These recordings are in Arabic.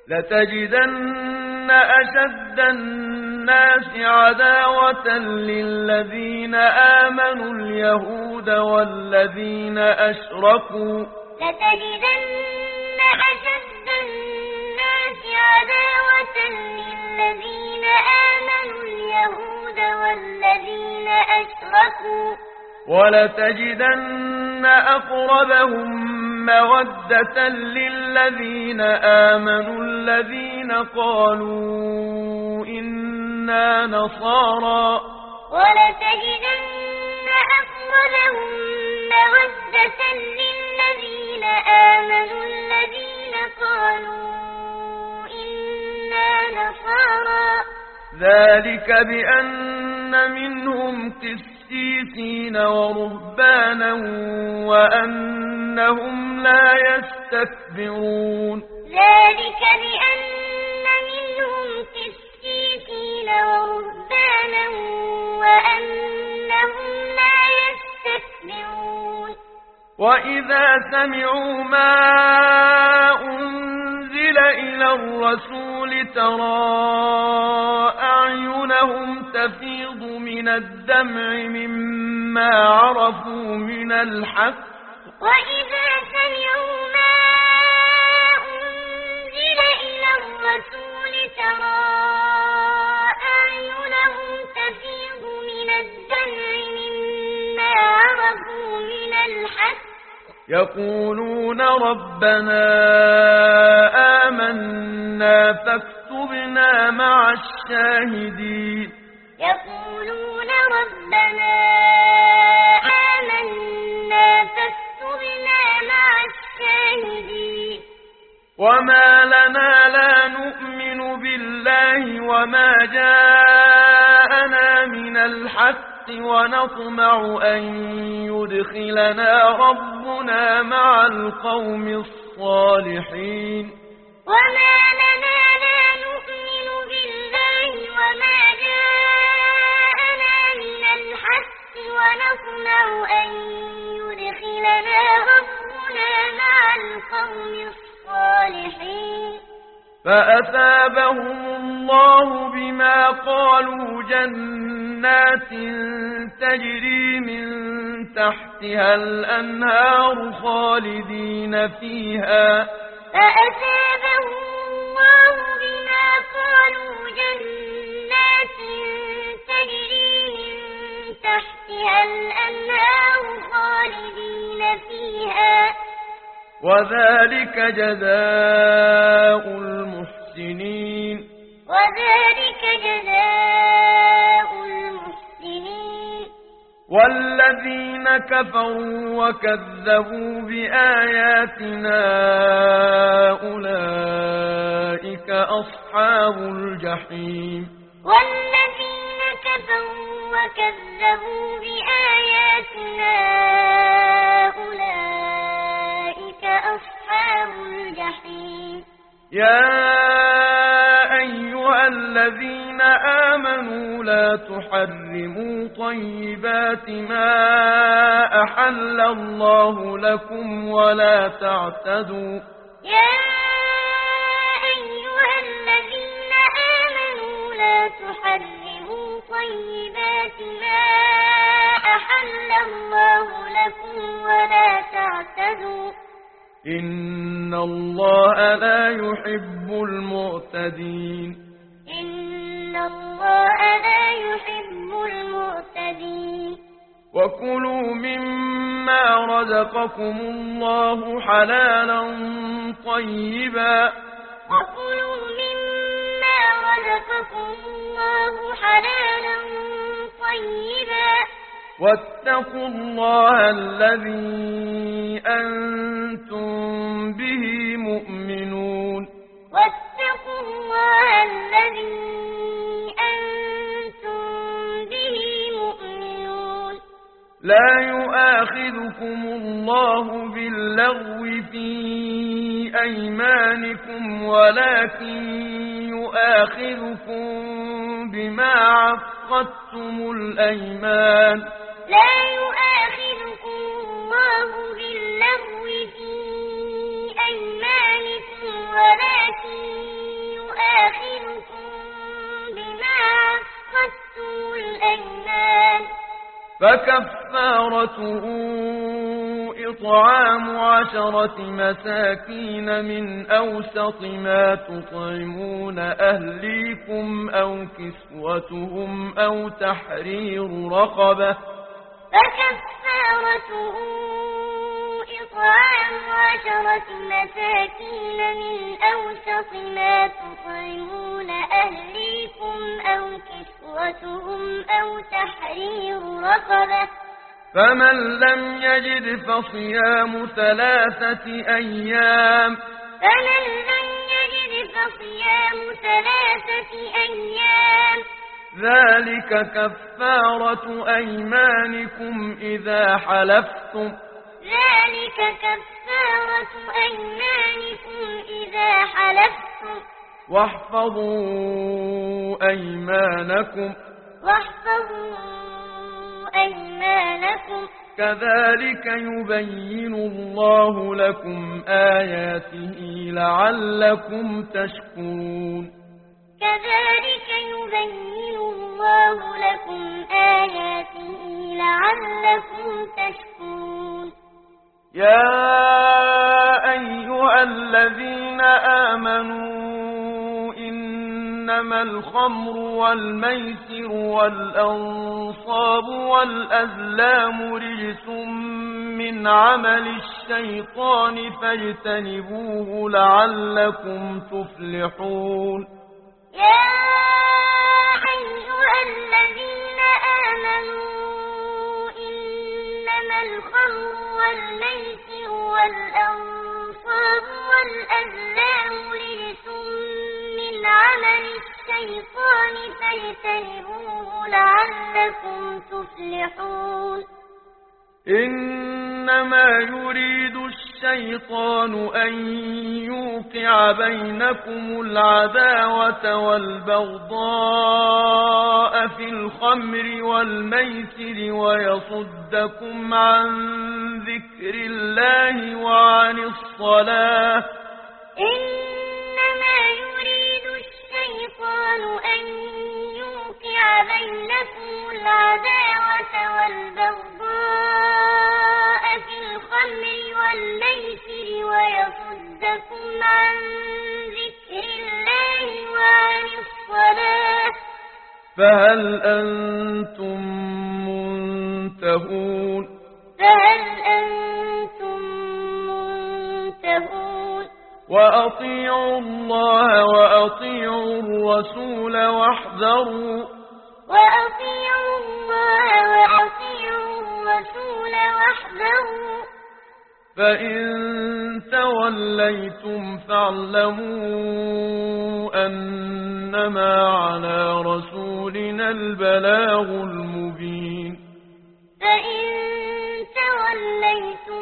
لتجدن أشد الناس عداوة للذين آمنوا اليهود والذين أشركوا لتجدن أشد الناس عداوة للذين آمنوا اليهود والذين أشركوا ولتجدن أقربهم مودة للذين آمنوا الذين قالوا إنا نصارى ولتجدن أقربهم مودة للذين آمنوا الذين قالوا إنا نصارى ذلك بأن منهم قسيسين ورهبانا وأنهم لا يستكبرون ذلك بأن منهم قسيسين ورهبانا وأنهم لا يستكبرون وإذا سمعوا ما أنزل إلى الرسول ترى أعينهم تفيض من الدمع مما عرفوا من الحق وإذا سمعوا ما أنزل إلى الرسول ترى أعينهم تفيض من الدمع مما عرفوا من الحق يقولون ربنا آمنا فاكتبنا مع الشاهدين يقولون ربنا آمنا فاكتبنا مع الشاهدين وما لنا لا نؤمن بالله وما جاءنا من الحق ونطمع أن يدخلنا ربنا مع القوم الصالحين وما لنا لا نؤمن بالله وما جاءنا من الحق ونطمع أن يدخلنا ربنا مع القوم الصالحين فأثابهم الله بما قالوا جنات تجري من تحتها الأنهار خالدين فيها فأثابهم الله بما قالوا جنات تجري من تحتها الأنهار خالدين فيها وذلك جزاء المحسنين وذلك جزاء المحسنين والذين كفروا وكذبوا بآياتنا أولئك أصحاب الجحيم والذين كفروا وكذبوا بآياتنا أولئك أصحاب الجحيم يا أيها الذين آمنوا لا تحرموا طيبات ما أحل الله لكم ولا تعتدوا يا أيها الذين آمنوا لا تحرموا طيبات ما أحل الله لكم ولا تعتدوا إن الله لا يحب المعتدين إن الله لا يحب المعتدين وكلوا مما رزقكم الله حلالا طيبا وكلوا مما رزقكم الله حلالا طيبا واتقوا الله الذي أنتم به مؤمنون واتقوا الله الذي أنتم به مؤمنون لا يؤاخذكم الله باللغو في أيمانكم ولكن يؤاخذكم بما عقدتم الأيمان لا يؤاخذكم الله باللغو في أيمانكم ولكن فكفارته إطعام 10 مساكين من أوسط ما تطعمون أهليكم أو كسوتهم أو تحرير رقبة. فكفارته إطعام 10 مساكين من أوسط ما تطعمون أهليكم أو كسوتهم أو تحرير رقبة. فمن لم يجد فصيام 3 أيام. فمن لم يجد فصيام 3 أيام. ذلك كفارة أيمانكم إذا حلفتم. ذلك كفارة أيمانكم إذا حلفتم. واحفظوا أيمانكم. واحفظوا أيمانكم. كذلك يبين الله لكم آياته لعلكم تشكرون. كذلك يبين الله لكم آياته لعلكم تشكرون. يا أيها الذين آمنوا إنما الخمر والميسر والأنصاب والأزلام رجس من عمل الشيطان فاجتنبوه لعلكم تفلحون. يا أيها الذين آمنوا إنما الخمر والميسر والأنصاب والأزلام رجس من عمل الشيطان فاجتنبوه لعلكم تفلحون. إنما يريد الشيطان أن يوقع بينكم العداوة والبغضاء في الخمر والميسر ويصدكم عن ذكر الله وعن الصلاة. إنما يريد الشيطان أن يوقع بينكم العداوة والبغضاء في الخمر والميسر ويصدكم عن ذكر الله وعن الصلاة. فهل أنتم منتهون؟ فهل أنتم منتهون؟ وأطيعوا الله وأطيعوا الرسول واحذروا. وأطيعوا الله وأطيعوا الرسول واحذروا. فإن توليتم فاعلموا أنما على رسولنا البلاغ المبين. فإن توليتم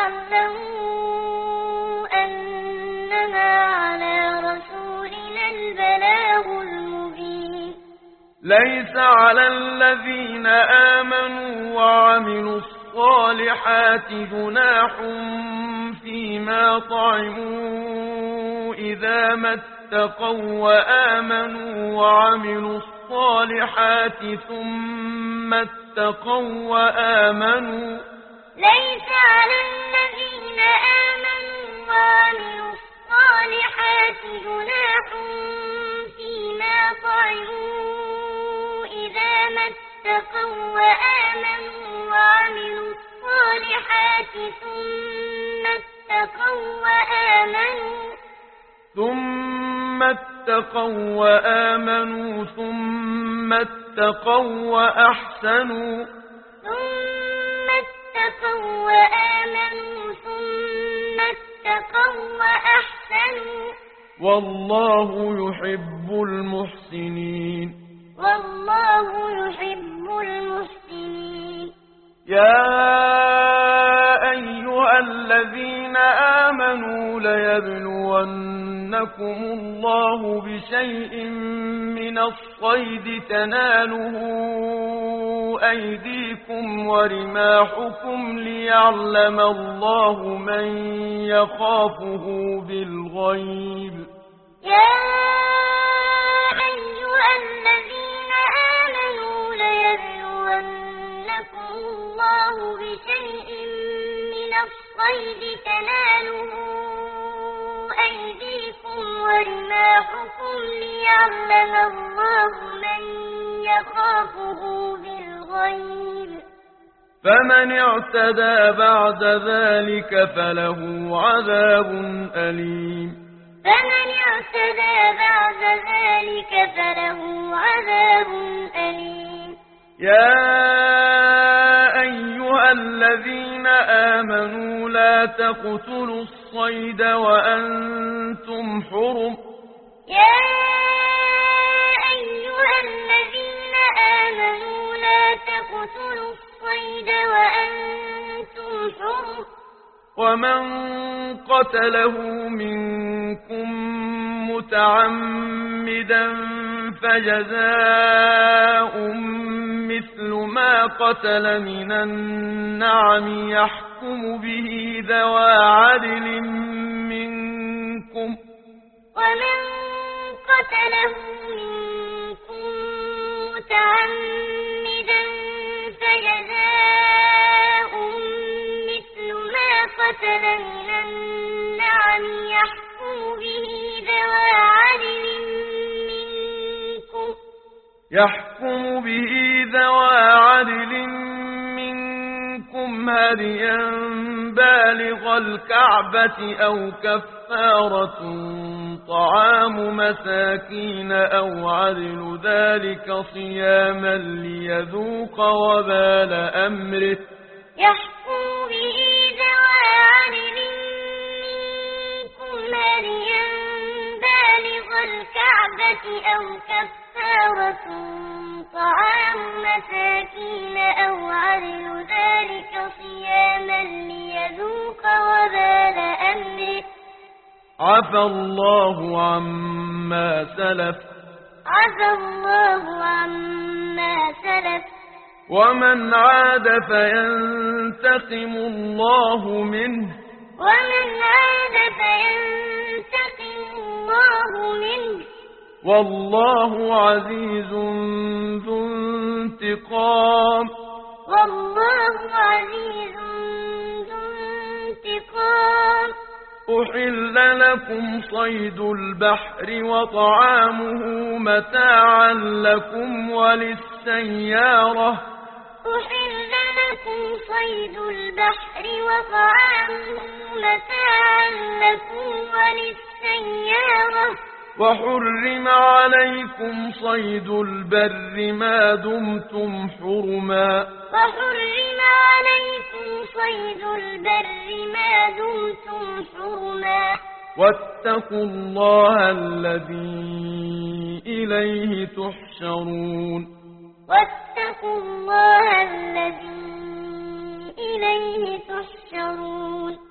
فاعلموا أنما على رسولنا البلاغ المبين. ليس على الذين آمنوا وعملوا الصالحات جناح فيما طعموا إذا ما اتقوا وآمنوا وعملوا الصالحات ثم اتقوا وآمنوا. ليس على الذين آمنوا وعملوا الصالحات جناح فيما طعموا إذا ما اتقوا وآمنوا وعملوا الصالحات ثم اتقوا وآمنوا. ثم اتقوا وآمنوا ثم اتقوا وأحسنوا. ثم اتقوا وآمنوا ثم اتقوا وأحسنوا. والله يحب المحسنين. والله يحب المحسنين. يا أيها الذين آمنوا ليبلونكم الله بشيء من الصيد تناله أيديكم ورماحكم ليعلم الله من يخافه بالغيب. يا أيها الذين آمنوا ليبلونكم الصيد تناله أيديكم ورماحكم ليعلم الله من يخافه بالغيب فمن اعتدى بعد ذلك فله عذاب أليم فمن اعتدى بعد ذلك فله عذاب أليم يا أيها الذين آمنوا لا تقتلوا الصيد وأنتم حرم يا أيها الذين آمنوا لا تقتلوا الصيد وأنتم حرم ومن قتله منكم متعمدا فجزاء مثل ما قتل من النعم يحكم به ذوى عدل منكم ومن قتله منكم متعمدا فجزاء مثل ما قتل من النعم يحكم به ذوى عدل منكم هديا بالغ الكعبة أو كفارة طعام مساكين أو عدل ذلك صياما ليذوق وبال أمره يحكم به ذوى عدل منكم هديا بالغ الكعبة أو كفارة طعام مساكين أو عدل ذلك صياما ليذوق وبال أمره عفى الله عما سلف عفى الله عما سلف ومن عاد فينتقم الله منه ومن عاد فينتقم الله منه والله عزيز ذو انتقام والله عزيز ذو انتقام أحل لكم صيد البحر وطعامه متاعا لكم وللسيارة أحل لكم صيد البحر وطعامه متاعا لكم وللسيارة وحرم عليكم صيد البر ما دمتم حرما وحرم عليكم صيد البر ما دمتم حرما واتقوا الله الذي إليه تحشرون واتقوا الله الذي إليه تحشرون